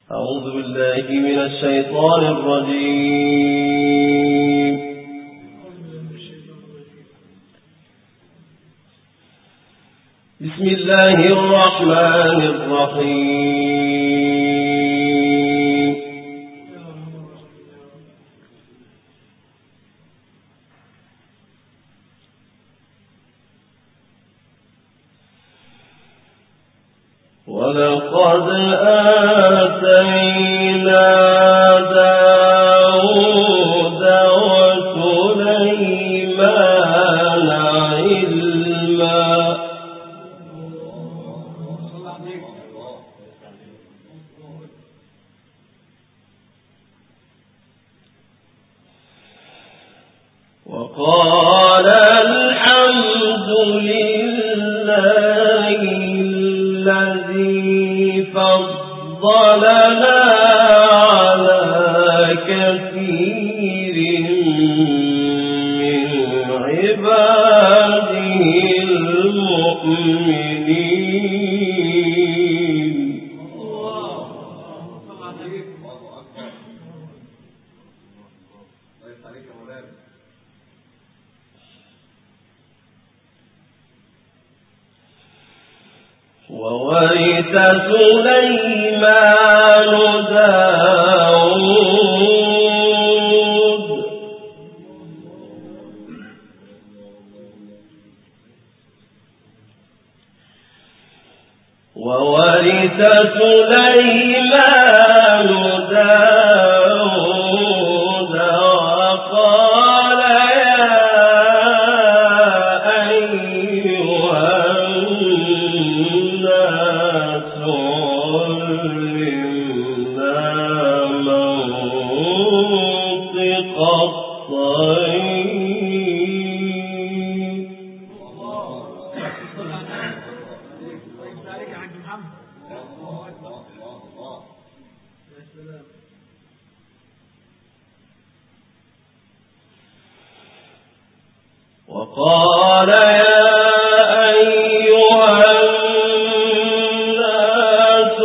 أعوذ بالله من الشيطان الرجيم. بسم الله الرحمن الرحيم. ولقد آتينا داود وسليمان علما وقال الحمد لله الذي فضلنا على كثير من عباده المؤمنين. وورث سليمان داود وقال يا أيها الناس علمنا منطق الطير. وقال يا أيها الناس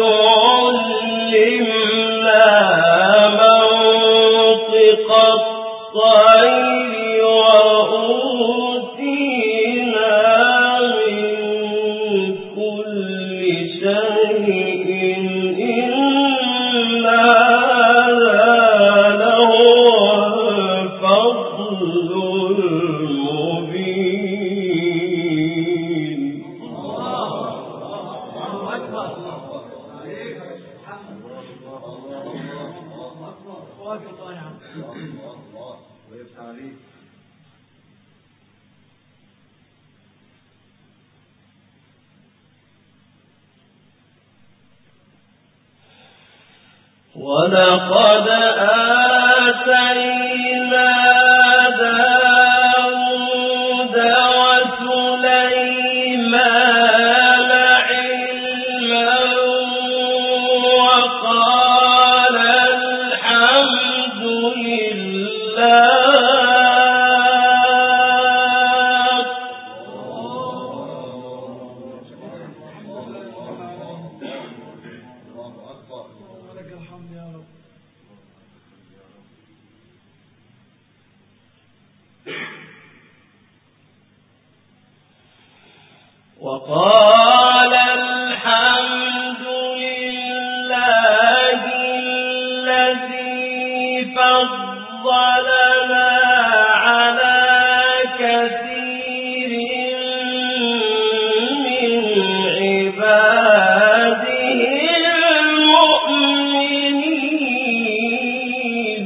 علمنا منطق الطير وأوتينا من كل شيء إن هذا لهو الفضل المبين. ولقد آتينا داود وسليمان علما وقال الحمد لله وقال الحمد لله الذي فضلنا على كثير من عباده المؤمنين.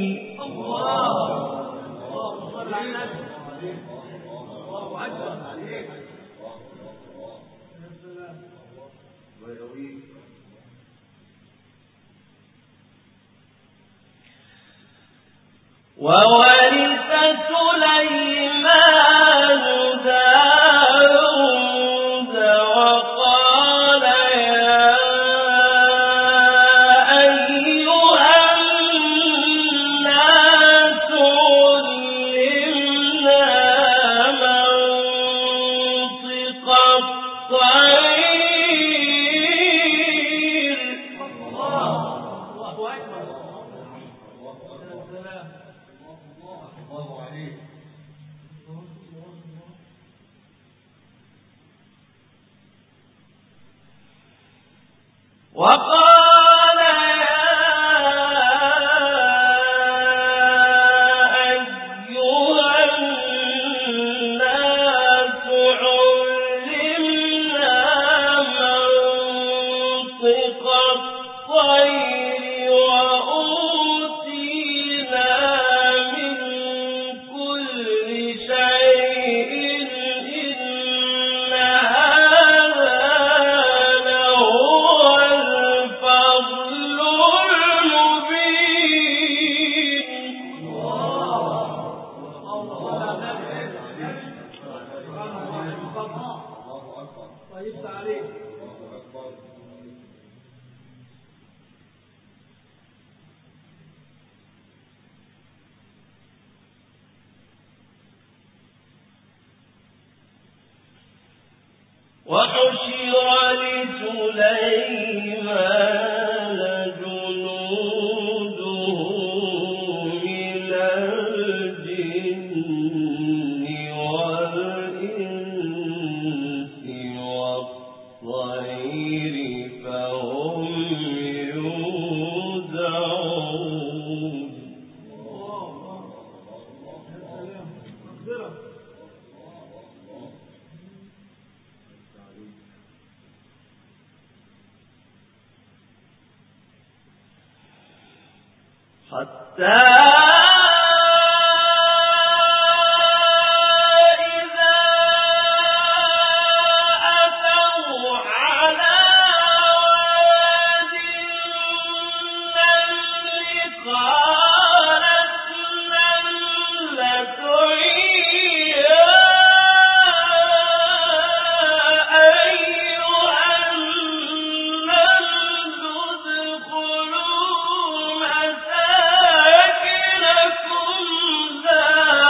وورث سليمان داود وقال يا أيها الناس علمنا منطق الطير وقال وحشر لسليمان جنوده من الجن والإنس والطير فهم يوزعون حتى إذا أتوا على واد النمل قالت نملة يا أيها النمل ادخلوا مساكنكم لا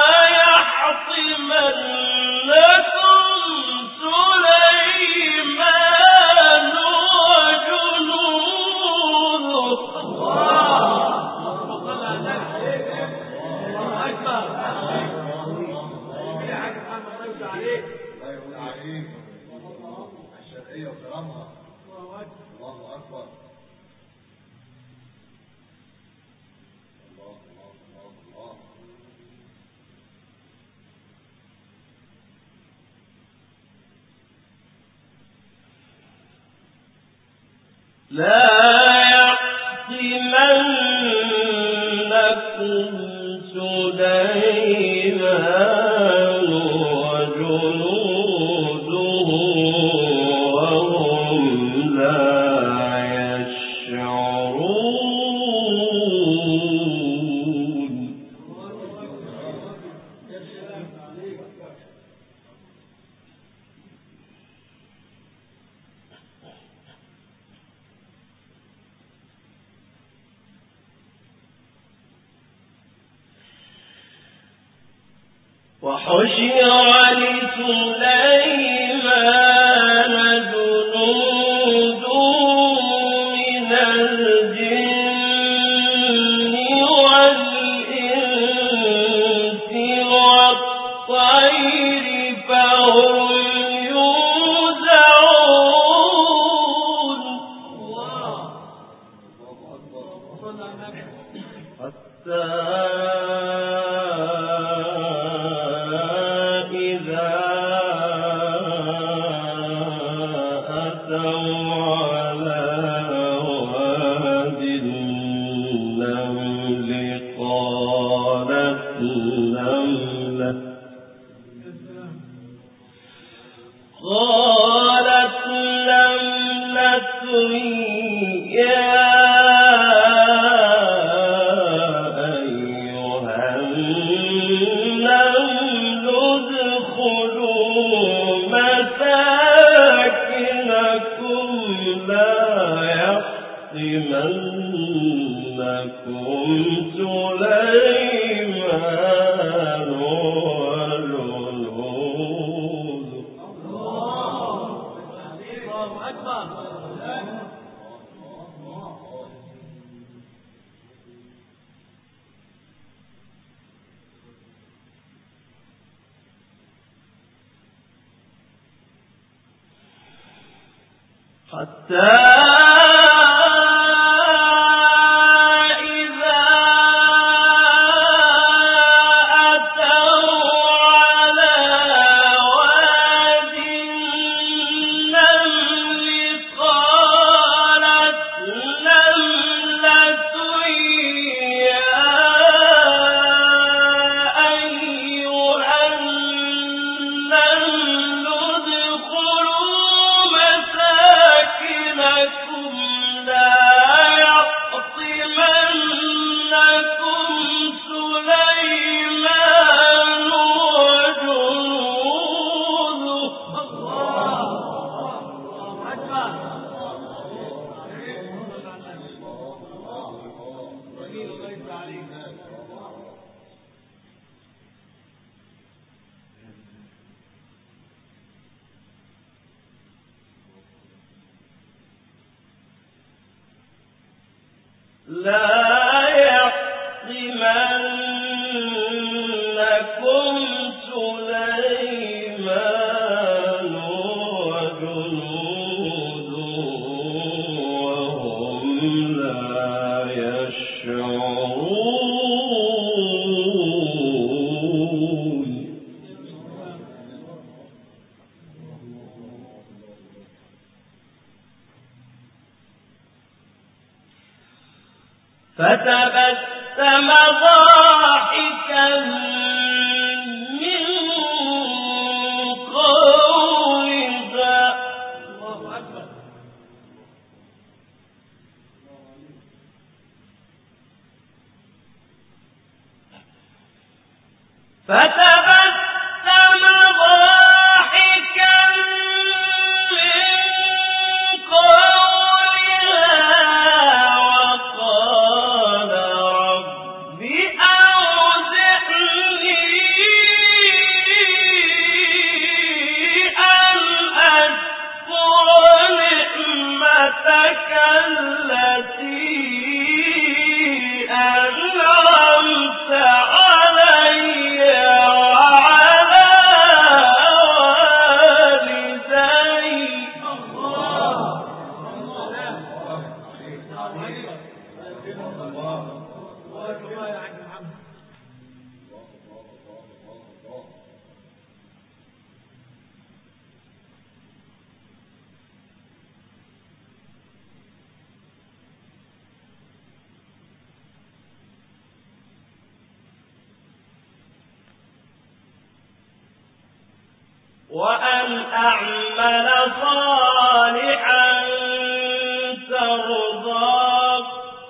يحطمنكم سليمان وجنوده. لا يحطمنكم سليمان وجنوده وهم لا يشعرون. وحشر لسليمان جنوده من الجن والإنس والطير فهم يوزعون. حتى إذا أتوا على واد النمل قالت نملة يا أيها النمل ادخلوا مساكنكم لا يحطمنكم سليمان وجنوده. فتبسم ضاحكا من قولها وأن أعمل صالحا ترضاه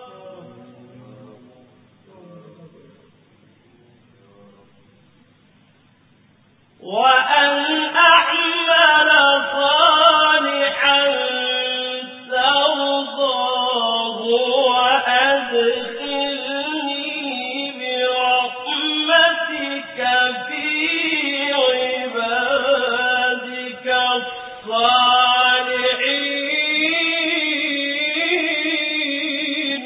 وأدخلني برحمتك في عبادك الصالحين.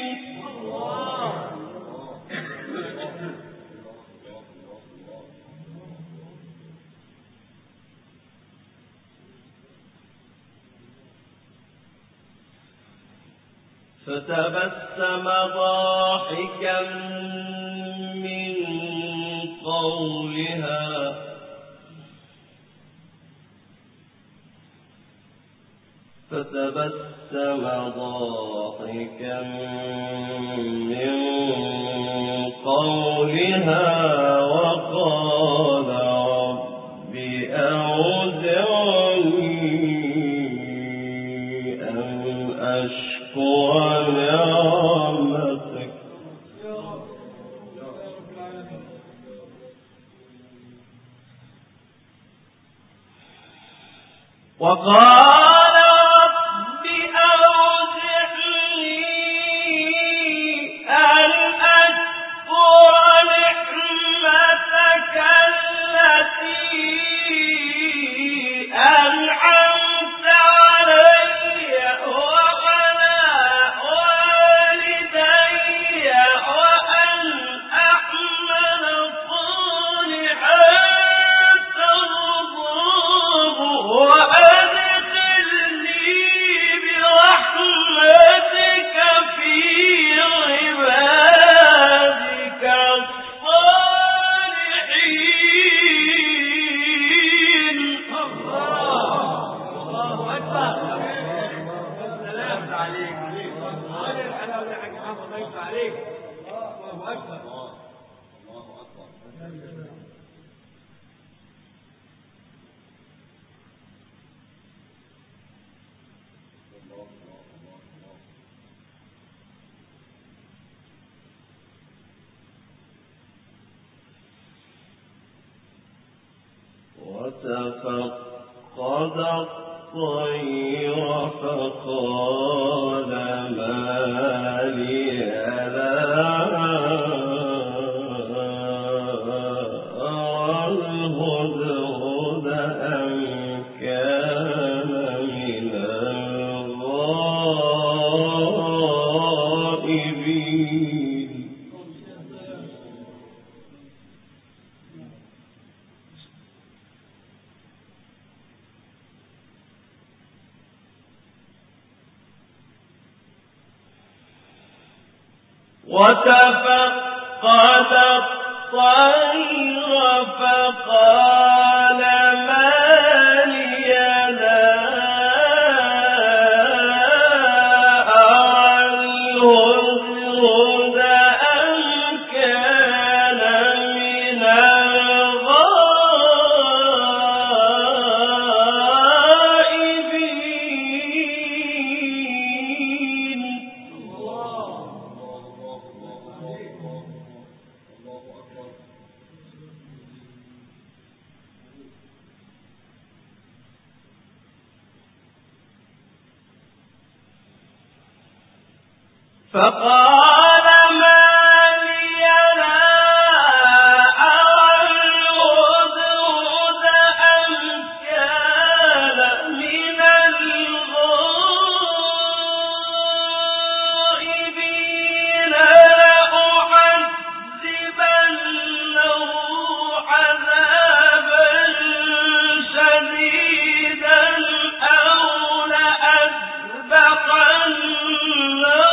فتبسم ضاحكا من قولها وقال رب أوزعني أن أشكر نعمتك أنعمت علي وعلى والدي وأن أعمل صالحا ترضاه وأدخلني وتفقد الطير فقال ما لي لا أرى الهدهد أم كان من الغائبين. وتفقد الطير فقال ما لي لا أرى الهدهد أم كان من الغائبين. فقال ما لي لا أرى الهدهد أم كان من الغائبين لأعذبنه عذابا شديدا أو لأذبحنه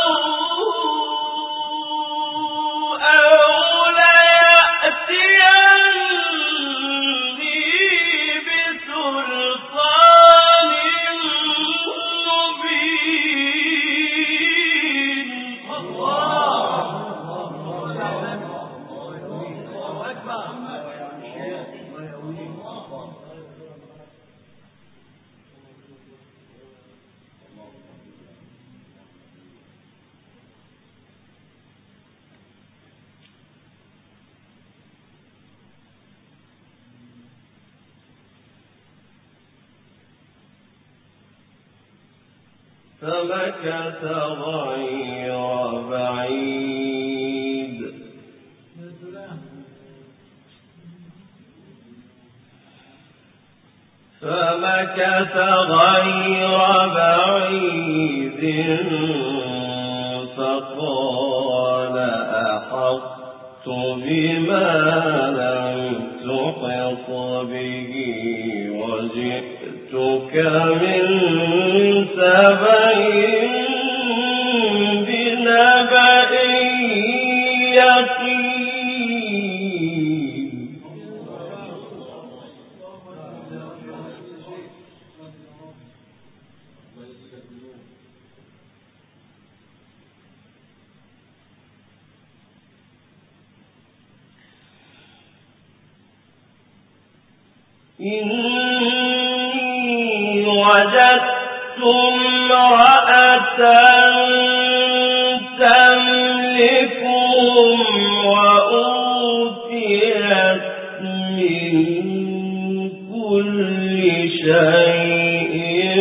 فمكث غير بعيد فقال أحطت بما لم تحط به وجئتك من سبأ بنبأ يقين. إني وجدت امرأة تملكهم وأوتيت من كل شيء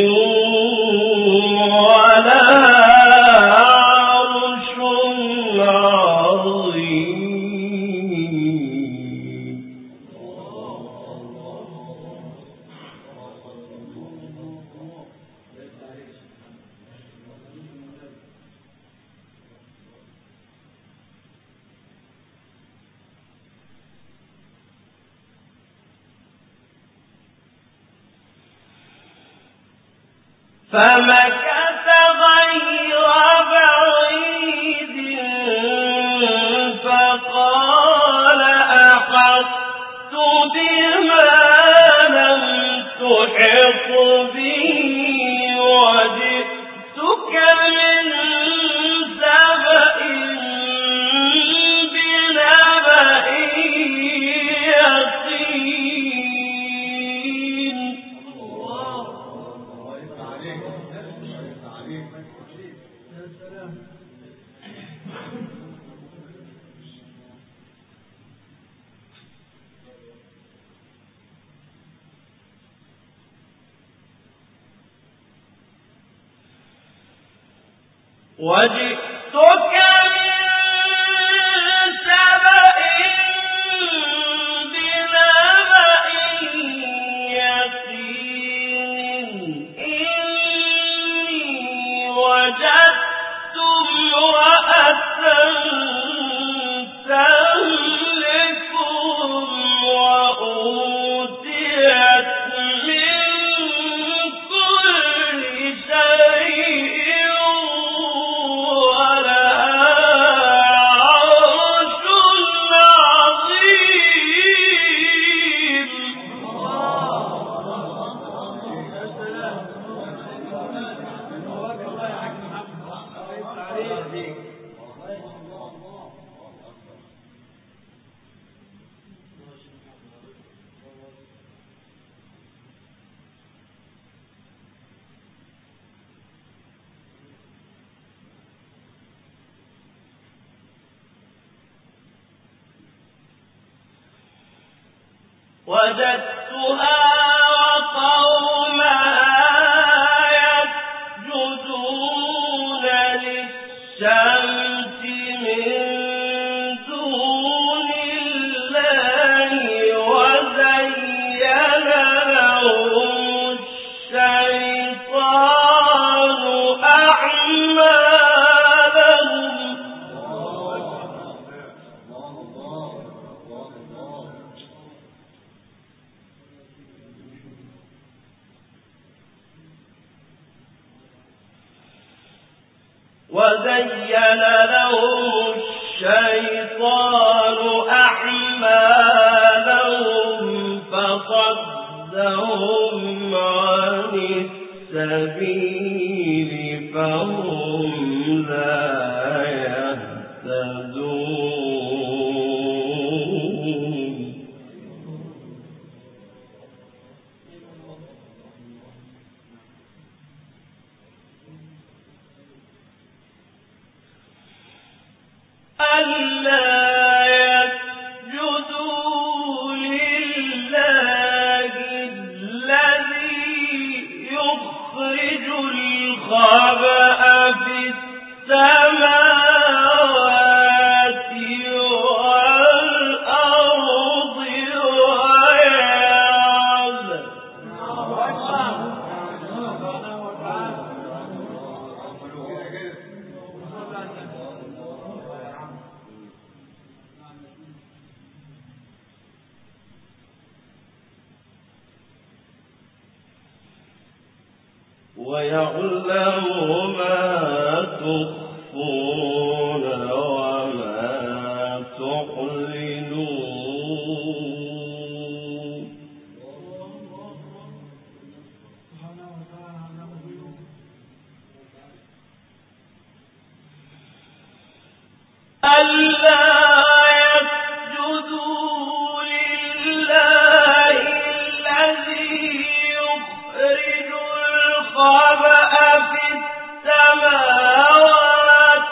ولها عرش عظيم. فمكث غير بعيد فقال أحطت بما لم تحط به وجئتك من سبأ وجئتك من سبأ بنبأ يقين إني وجدت امرأة تملكهم وأوتيت من كل شيء ولها عرش عظيم. وجدتها وقومها يسجدون للشمس من دون الله وزين لهم الشيطان أعمالهم فصدهم عن السبيل فهم لا يهتدون. ألا يسجدوا لله الذي يخرج الخبأ في السماوات والأرض ويعلم ما تخفون وما تعلنون. ألا يسجدوا لله الذي يخرج الخبأ في السماوات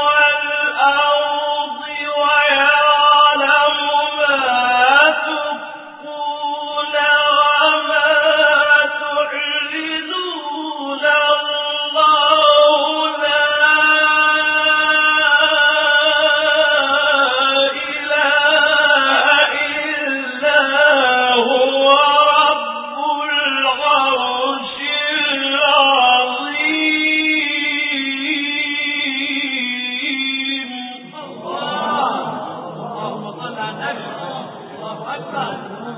والأرض ويعلم ما تخفون وما تعلنون. الله لا إله إلا هو رب العرش العظيم. اللهم صل على النبي. الله أكبر.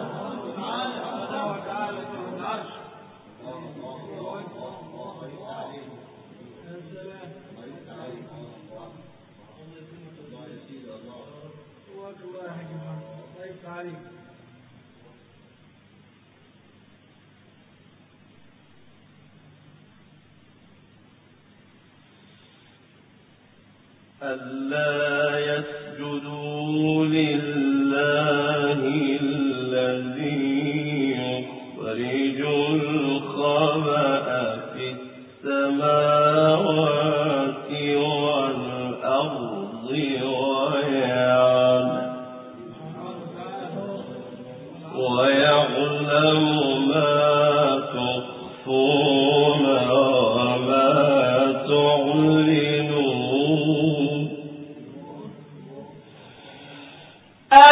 ألا يسجدوا لله الذي يخرج الخبأ في السماوات والأرض ويعلم ما تخفون وما تعلنون.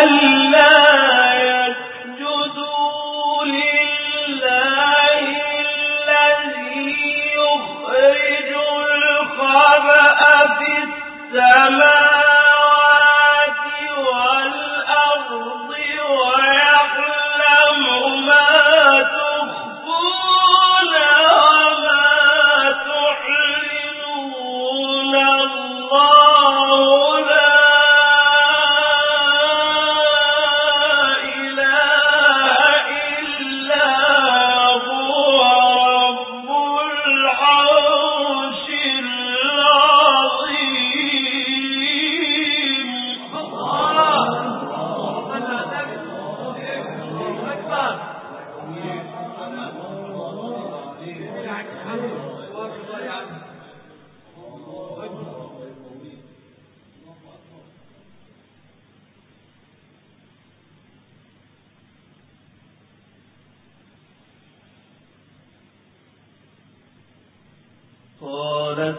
قال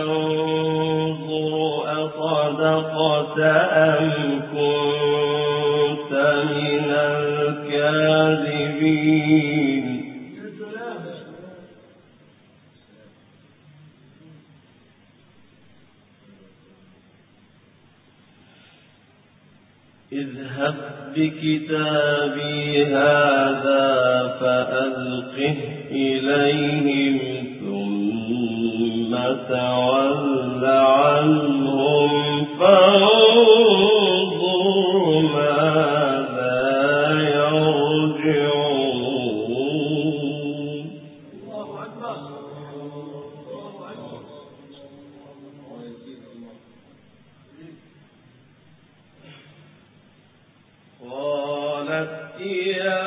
سننظر أصدقت أم كنت من الكاذبين اذهب بكتابي هذا فألقه إليهم ثم تول عنهم فانظر ماذا يرجعون. قالت يا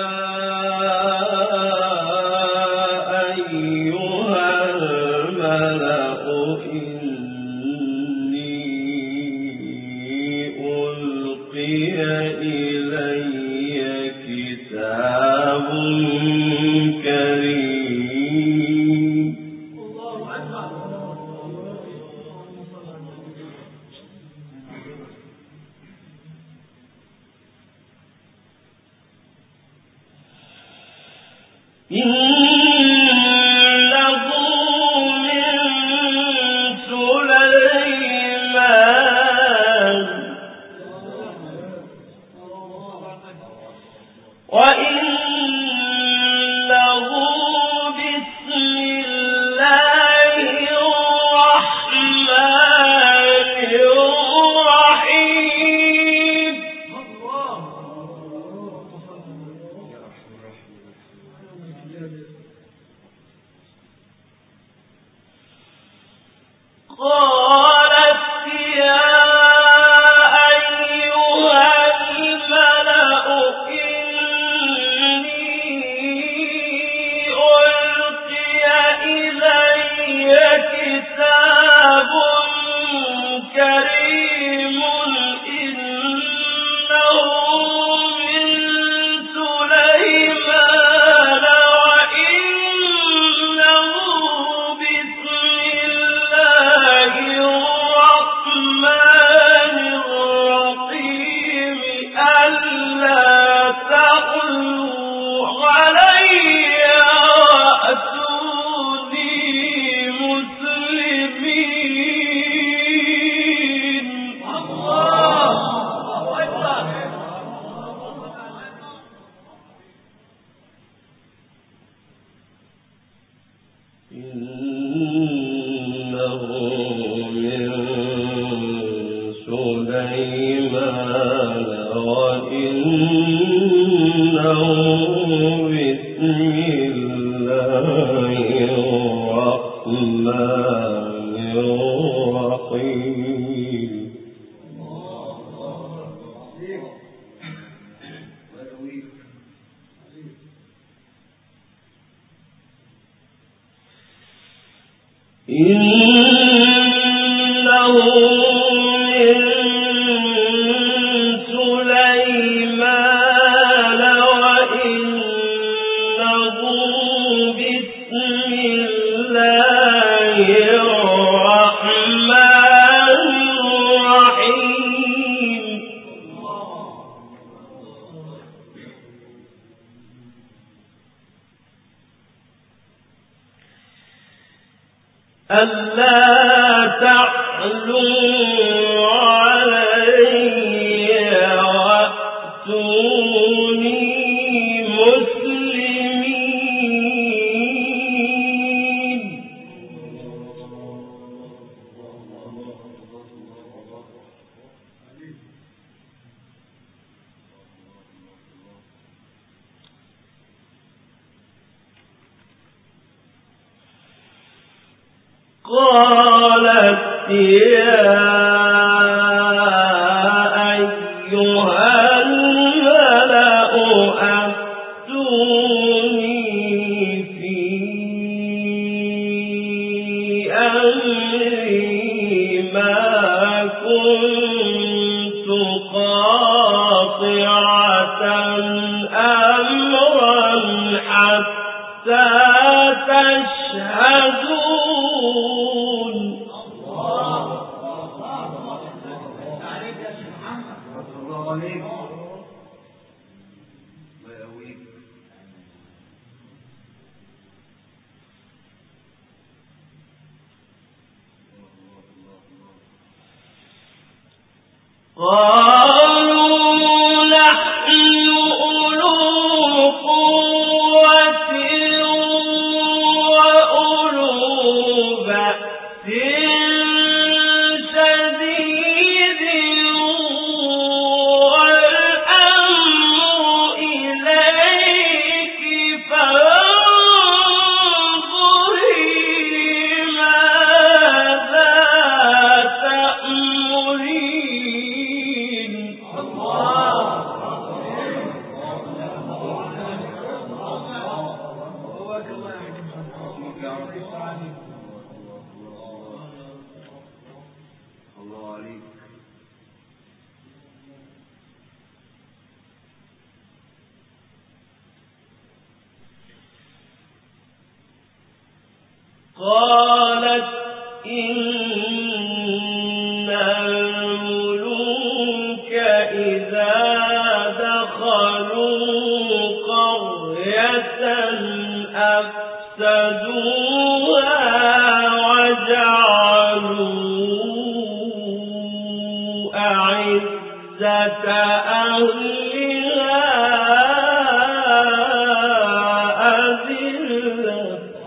ألا تعلوا علي وأتوني مسلمين. قالت يا أيها الملأ أفتوني في أمري ما كنت قاطعة أمرا حتى تشهدون. قالوا نحن أولو قوة وأولو بأس شديد والأمر إليك فانظري ماذا تأمرين. قالت إن الملوك إذا دخلوا قرية أفسدوها وجعلوا أعزة أهلها أذلة.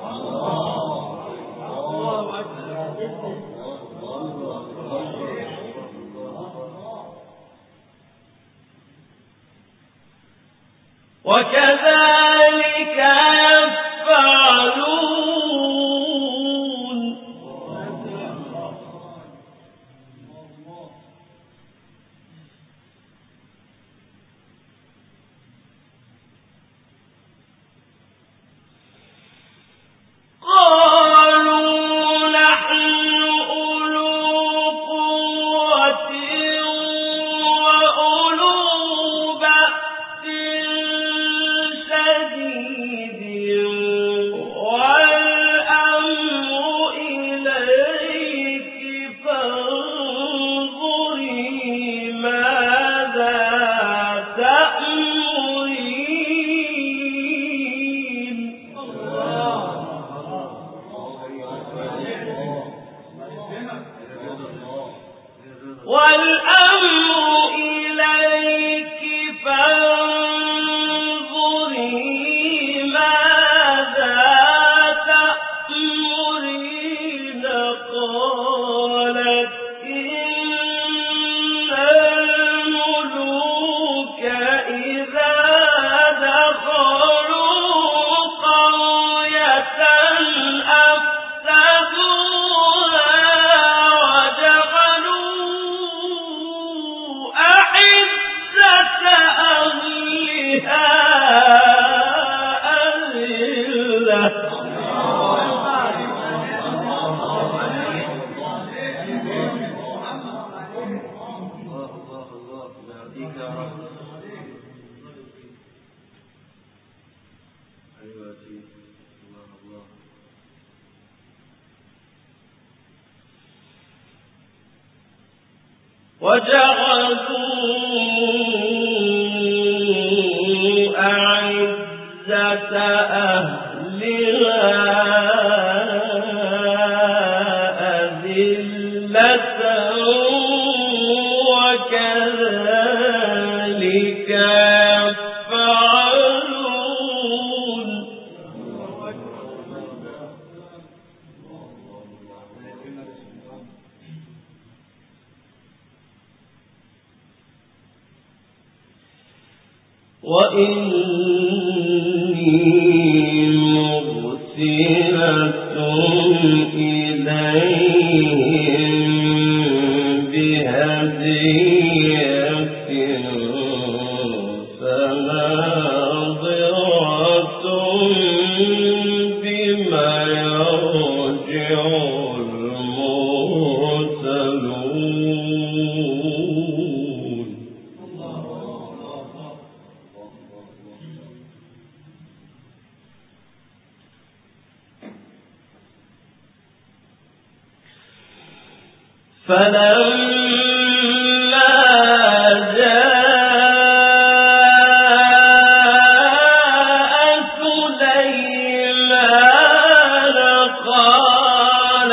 وكذلك يفعلون. قالوا نحن أولو قوة وأولو بأس شديد والأمر إليك فانظري ماذا تأمرين. والأمر إليك فانظري ماذا تأمرين. قالت إن الملوك إذا دخلوا قرية أفسدوها وجعلوا أعزة أهلها أذلة. وجعلوا أعزة أهلها وكذلك يفعلون وإني مرسلة إليهم بهدية فناظرة بما يرجع المرسلون فلما جاء سليمان قال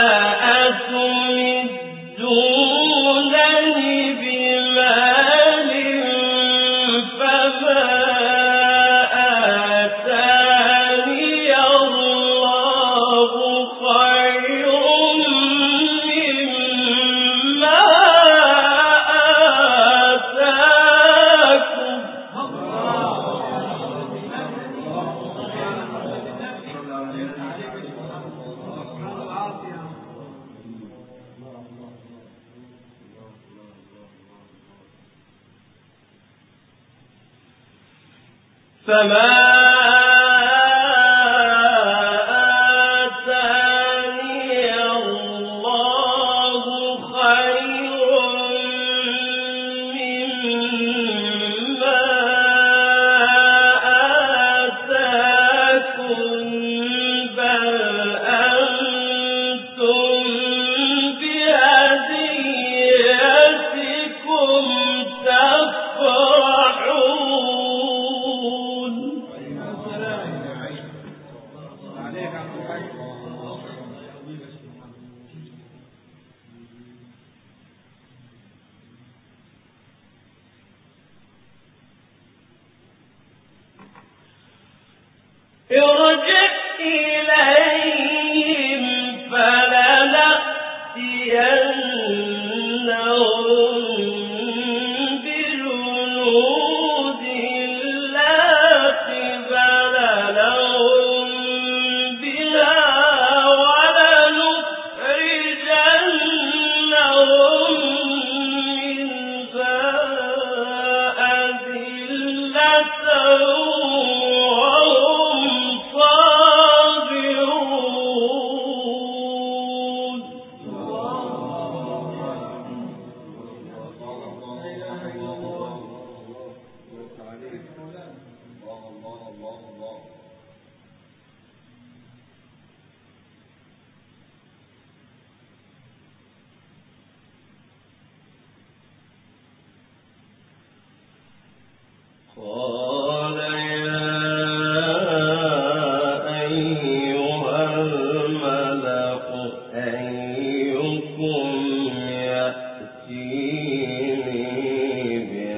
أتمدونني بمال فما آتاني الله خير فما آتاني الله خير مما آتاكم بل أنتم بهديتكم تفرحون ارجع إليهم فلنأتينهم بجنود لا قبل لهم بها ولنخرجنهم منها أذلة وهم صاغرون قال يا أيها الملأ أيكم يأتيني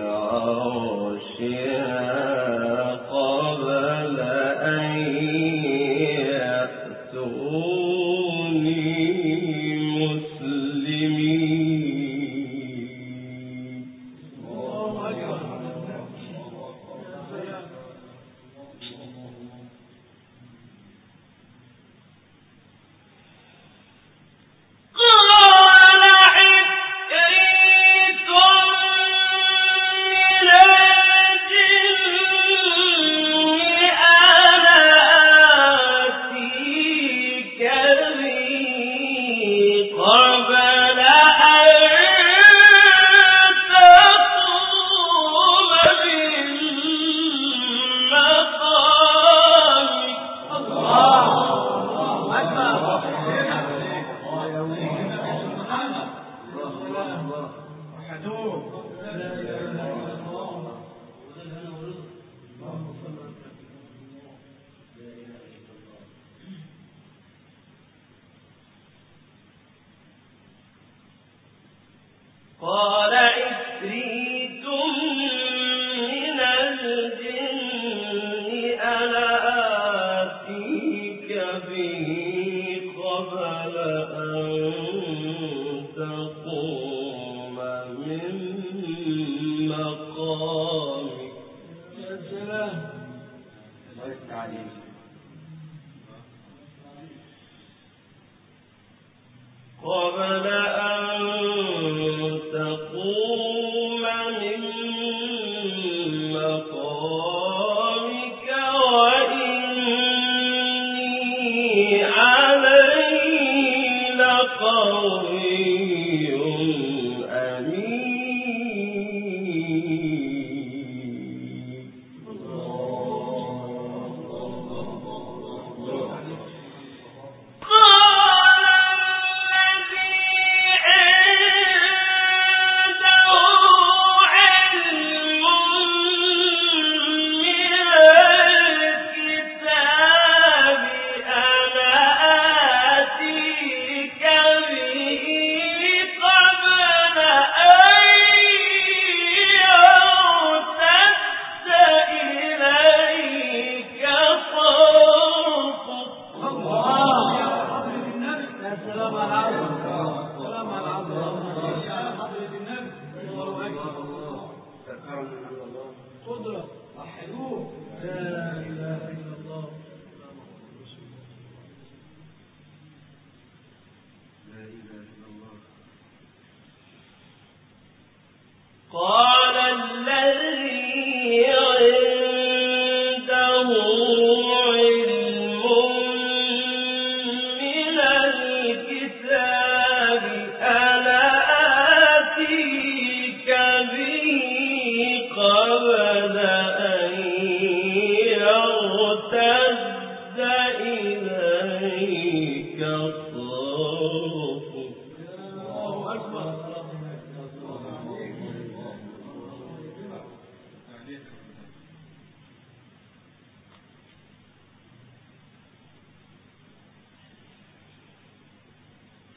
بعرشها قبل أن يأتوني مسلمين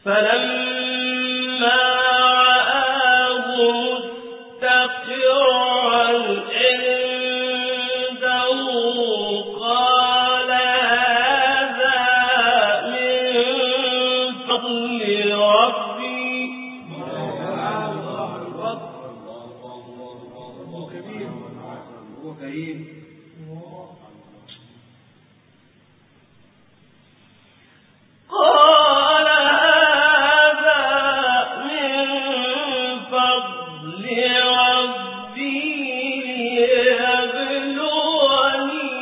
فلما رآه مستقرا عنده قال هذا من فضل ربي. قال هذا من فضل ربي ليبلوني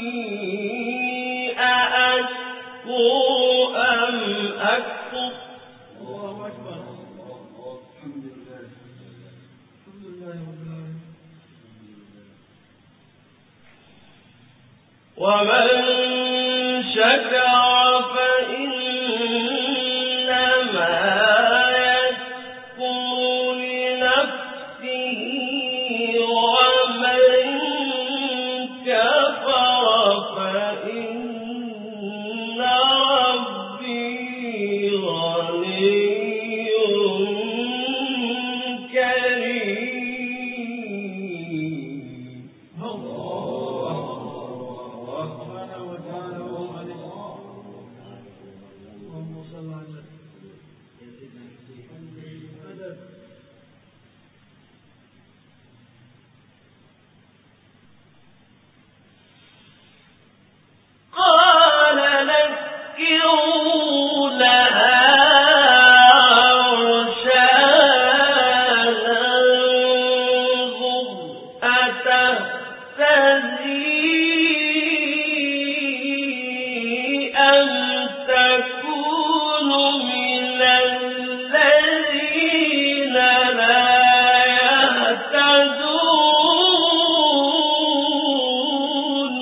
أأشكر أم أكفر. الله أكبر. الحمد لله رب العالمين. ومن شكر فإنما يشكر لنفسه ومن كفر فإن ربي غني كريم. قال نكروا لها عرشها ننظر أتهتدي أم تكون من الذين لا يهتدون.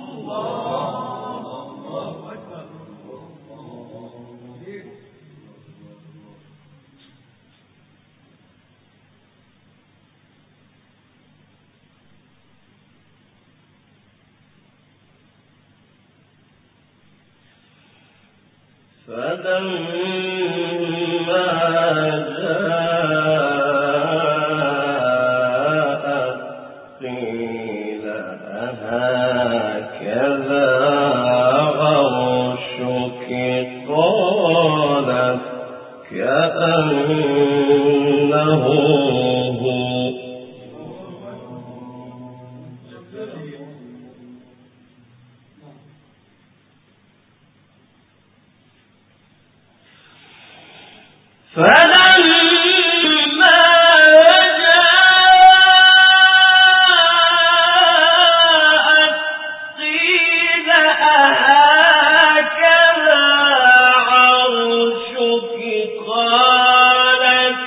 فلما جاءت قيل أهكذا عرشك قالت كأنه هو. فلما جاءت قيل أهكذا عرشك قالت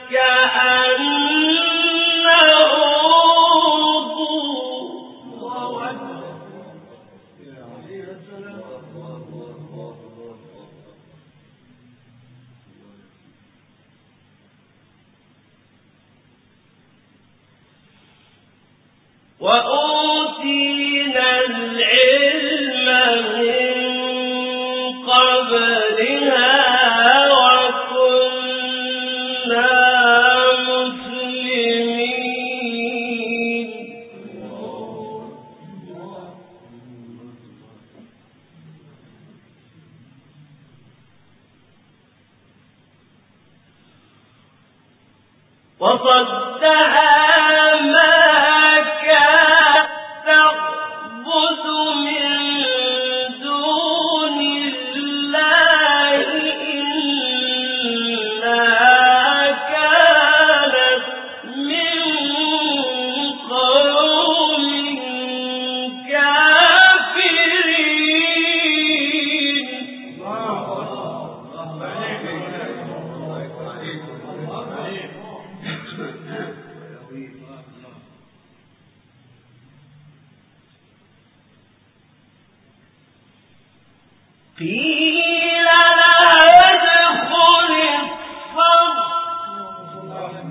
كأنه هو. وأوتينا العلم من قبلها وكنا مسلمين. وصدها ما كانت تعبد من دون الله إنها كانت من قوم كافرين. قيل لها ادخل الصرح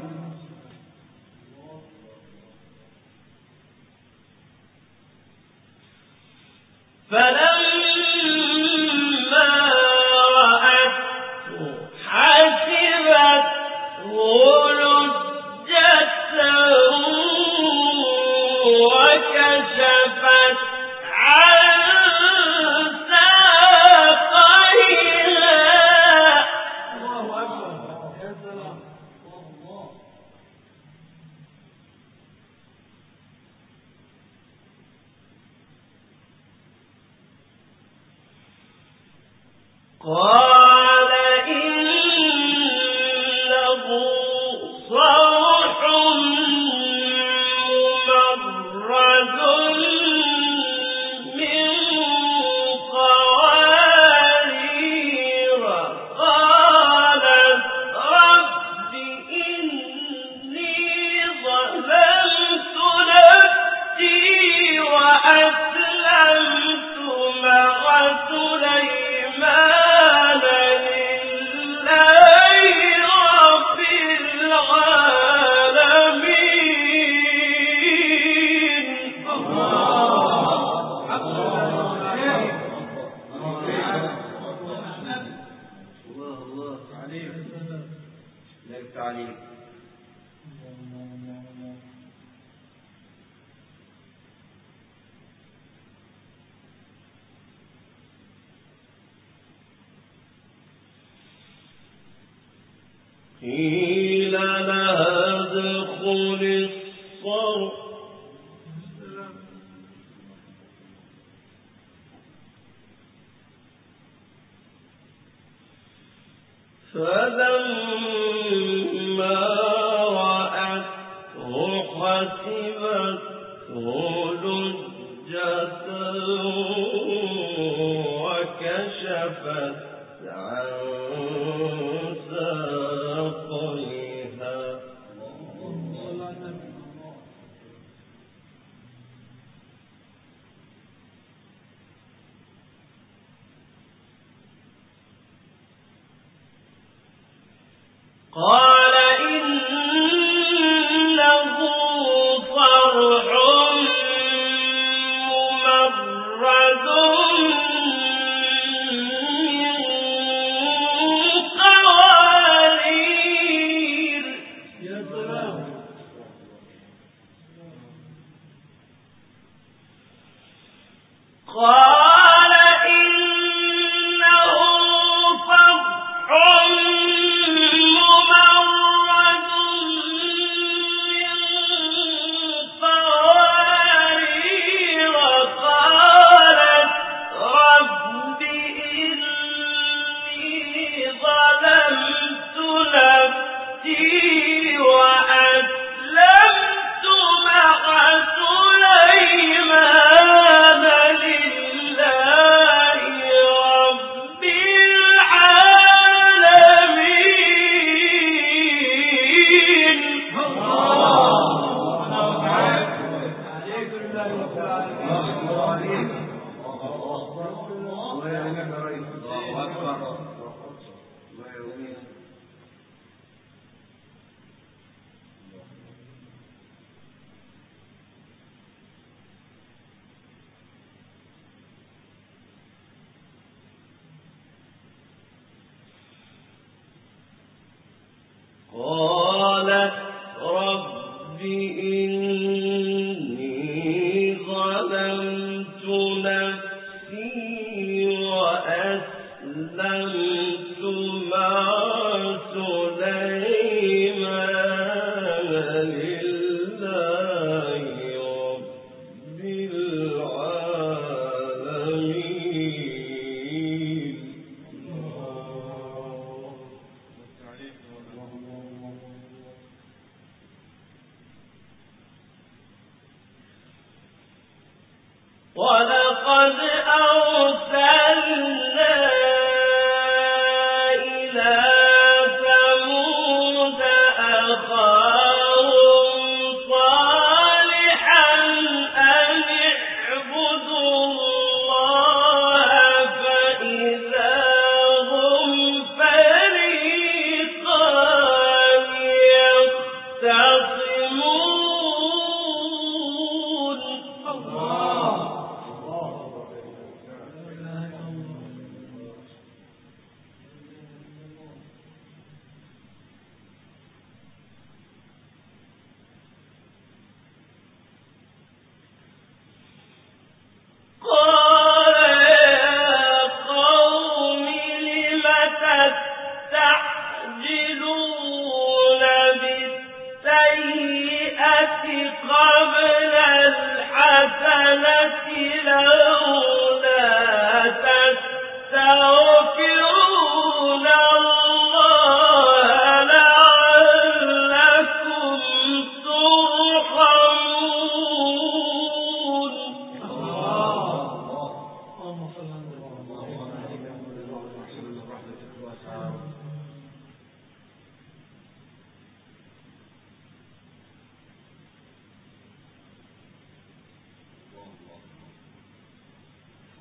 فلما رأته وكشفت عن ساقيها. الله أكبر. يا سلام. قال إنه صرح ممرد من قوارير. قالت رب إني ظلمت نفسي وأسلمت مع سليمان لله رب العالمين. الله عليك. لك تعليق. قيل لها ادخل الصرح فلما رأته حسبته لجة وكشفت عن ساقيها. قال إنه صرح ممرد من قوارير. يا سلام. قال إنه صرح ممرد من قوارير. قالت رب إني ظلمت نفسي وأسلمت مع سليمان لله رب العالمين. عليك بالله رب العالمين. الله يعينك يا ريس. الله أكبر. الله يعينك. قالت رب إني ظلمت نفسي وأسلمت مع سليمان لله رب العالمين. ولقد أرسلنا إلى ثمود أخاهم صالحا أن اعبدوا الله فإذا هم فريقان يختصمون. الله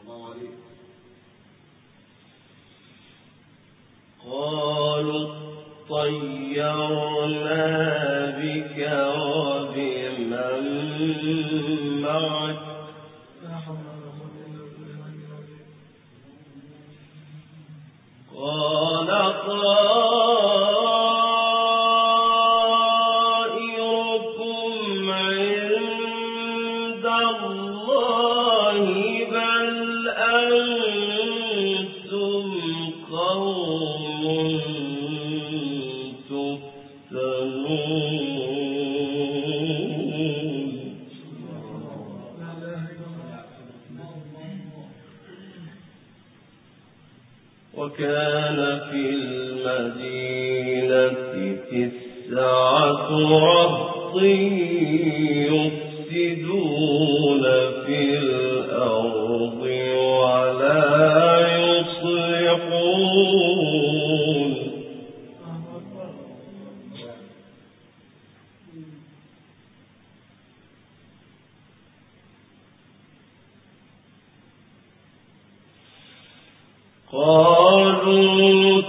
قالوا طيرنا بك وبمن معك قال طائركم عند الله بل أنتم قوم تفتنون وكان في المدينة 9 رهط يفسدون في الأرض ولا يصلحون قالوا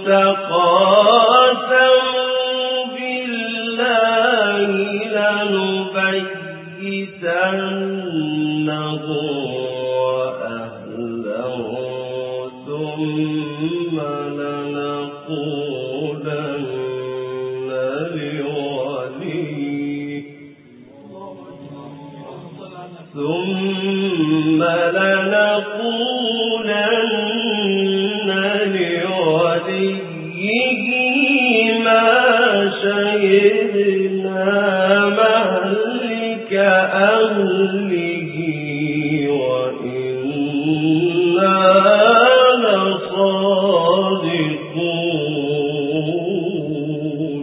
تقاسموا بالله لنبيتنه وأهله ثم لنقولن لوليه ما شهدنا مهلك أهله وإنا لصادقون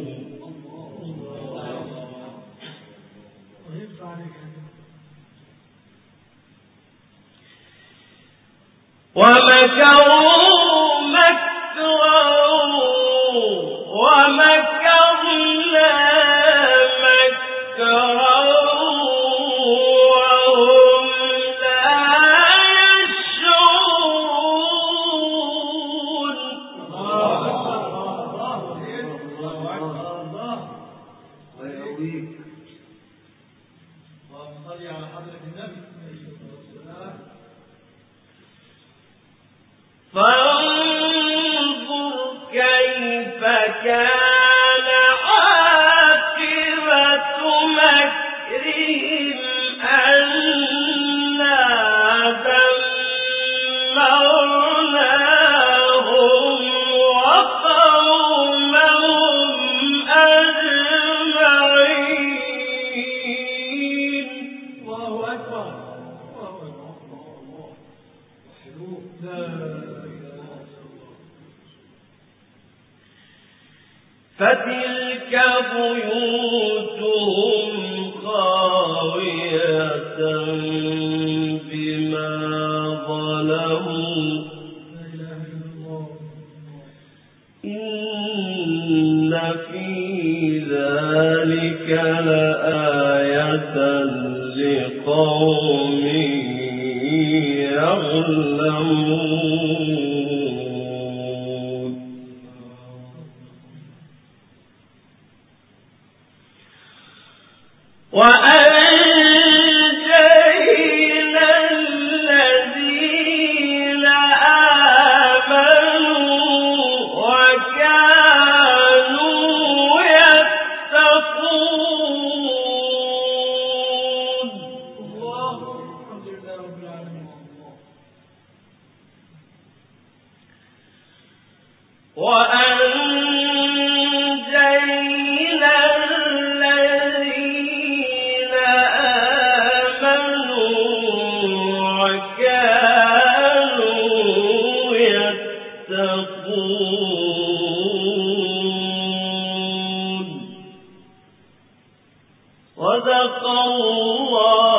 ومكروا مكرا ومكرنا مكرا وهم لا يشعرون فانظر كيف كان عاقبة مكرهم أنا دمرناهم وقومهم أجمعين. الله أكبر. فتلك بيوتهم خاوية بما ظلموا إن في ذلك لآية لقوم يعلمون. وأنجينا الذين آمنوا وكانوا يتقون. الله الحمد لله رب العالمين. وأنجينا الذين آمنوا وكانوا يتقون. صدق الله